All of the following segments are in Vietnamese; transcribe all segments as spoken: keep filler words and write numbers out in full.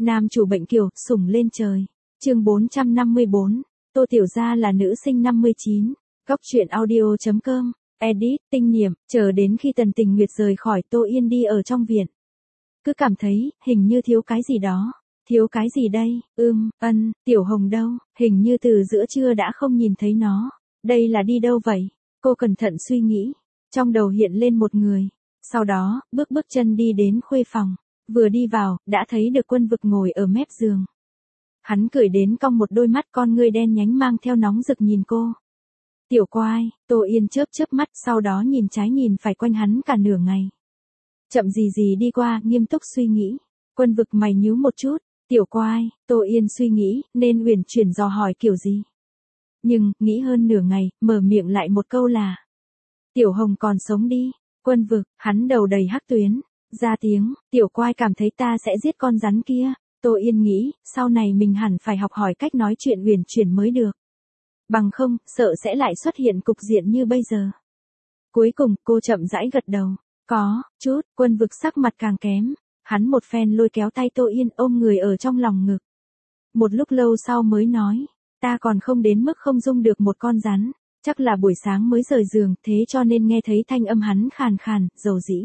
Nam chủ bệnh kiều, sủng lên trời. Chương bốn trăm năm mươi bốn. Tô Tiểu Gia là nữ sinh năm mươi chín. Góc truyện audio chấm com. Edit, tinh niệm, chờ đến khi Tần Tình Nguyệt rời khỏi Tô Yên đi ở trong viện. Cứ cảm thấy, hình như thiếu cái gì đó. Thiếu cái gì đây? Ưm, ân, Tiểu Hồng đâu? Hình như từ giữa trưa đã không nhìn thấy nó. Đây là đi đâu vậy? Cô cẩn thận suy nghĩ. Trong đầu hiện lên một người. Sau đó, bước bước chân đi đến khuê phòng. Vừa đi vào, đã thấy được Quân Vực ngồi ở mép giường. Hắn cười đến cong một đôi mắt, con ngươi đen nhánh mang theo nóng rực nhìn cô. Tiểu Quai, Tô Yên chớp chớp mắt, sau đó nhìn trái nhìn phải quanh hắn cả nửa ngày. Chậm gì gì đi qua, nghiêm túc suy nghĩ. Quân Vực mày nhíu một chút. Tiểu Quai, Tô Yên suy nghĩ, nên uyển chuyển dò hỏi kiểu gì. Nhưng, nghĩ hơn nửa ngày, mở miệng lại một câu là. Tiểu Hồng còn sống đi. Quân Vực, hắn đầu đầy hắc tuyến. Ra tiếng, Tiểu Quai cảm thấy ta sẽ giết con rắn kia. Tô Yên nghĩ, sau này mình hẳn phải học hỏi cách nói chuyện uyển chuyển mới được. Bằng không, sợ sẽ lại xuất hiện cục diện như bây giờ. Cuối cùng, cô chậm rãi gật đầu. Có, chút, Quân Vực sắc mặt càng kém. Hắn một phen lôi kéo tay Tô Yên ôm người ở trong lòng ngực. Một lúc lâu sau mới nói, ta còn không đến mức không dung được một con rắn. Chắc là buổi sáng mới rời giường, thế cho nên nghe thấy thanh âm hắn khàn khàn, dầu dĩ.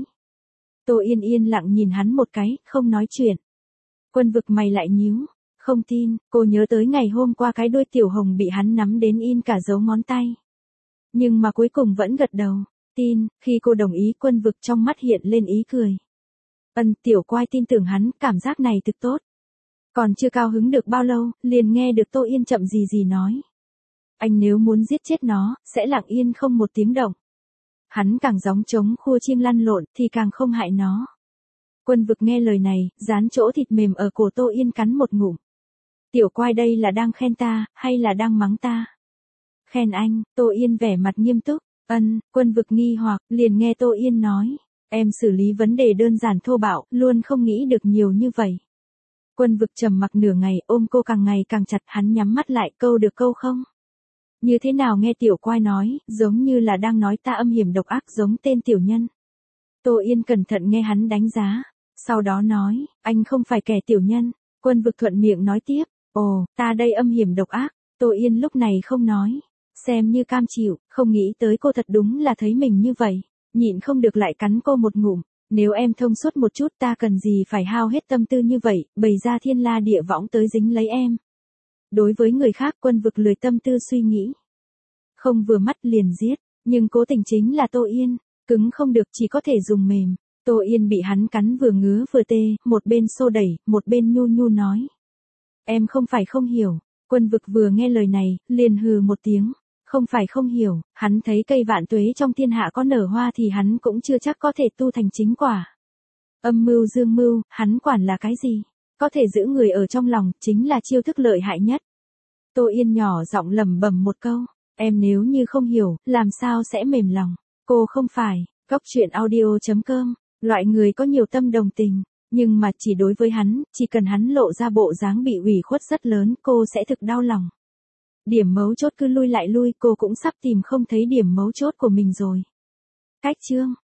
Tô Yên yên lặng nhìn hắn một cái, không nói chuyện. Quân Vực mày lại nhíu. Không tin, cô nhớ tới ngày hôm qua cái đuôi Tiểu Hồng bị hắn nắm đến in cả dấu ngón tay. Nhưng mà cuối cùng vẫn gật đầu. Tin, khi cô đồng ý, Quân Vực trong mắt hiện lên ý cười. Ân, Tiểu Quai tin tưởng hắn, cảm giác này thực tốt. Còn chưa cao hứng được bao lâu, liền nghe được Tô Yên chậm gì gì nói. Anh nếu muốn giết chết nó, sẽ lặng yên không một tiếng động. Hắn càng gióng trống khua chiêng lăn lộn, thì càng không hại nó. Quân Vực nghe lời này, dán chỗ thịt mềm ở cổ Tô Yên cắn một ngụm. Tiểu Quai đây là đang khen ta, hay là đang mắng ta? Khen anh. Tô Yên vẻ mặt nghiêm túc. Ân, Quân Vực nghi hoặc, liền nghe Tô Yên nói. Em xử lý vấn đề đơn giản thô bạo, luôn không nghĩ được nhiều như vậy. Quân Vực trầm mặc nửa ngày, ôm cô càng ngày càng chặt, hắn nhắm mắt lại, câu được câu không? Như thế nào nghe Tiểu Quai nói, giống như là đang nói ta âm hiểm độc ác giống tên tiểu nhân. Tô Yên cẩn thận nghe hắn đánh giá. Sau đó nói, anh không phải kẻ tiểu nhân. Quân Vực thuận miệng nói tiếp, ồ, ta đây âm hiểm độc ác. Tô Yên lúc này không nói. Xem như cam chịu, không nghĩ tới cô thật đúng là thấy mình như vậy. Nhịn không được lại cắn cô một ngụm. Nếu em thông suốt một chút ta cần gì phải hao hết tâm tư như vậy, bày ra thiên la địa võng tới dính lấy em. Đối với người khác, Quân Vực lười tâm tư suy nghĩ. Không vừa mắt liền giết, nhưng cố tình chính là Tô Yên. Cứng không được, chỉ có thể dùng mềm. Tô Yên bị hắn cắn vừa ngứa vừa tê, một bên xô đẩy, một bên nhu nhu nói. Em không phải không hiểu. Quân Vực vừa nghe lời này, liền hừ một tiếng. Không phải không hiểu, hắn thấy cây vạn tuế trong thiên hạ có nở hoa thì hắn cũng chưa chắc có thể tu thành chính quả. Âm mưu dương mưu, hắn quản là cái gì? Có thể giữ người ở trong lòng, chính là chiêu thức lợi hại nhất. Tô Yên nhỏ giọng lẩm bẩm một câu. Em nếu như không hiểu, làm sao sẽ mềm lòng? Cô không phải. Góc truyện audio chấm com. Loại người có nhiều tâm đồng tình. Nhưng mà chỉ đối với hắn, chỉ cần hắn lộ ra bộ dáng bị ủy khuất rất lớn, cô sẽ thực đau lòng. Điểm mấu chốt cứ lui lại lui, cô cũng sắp tìm không thấy điểm mấu chốt của mình rồi. Cách chương.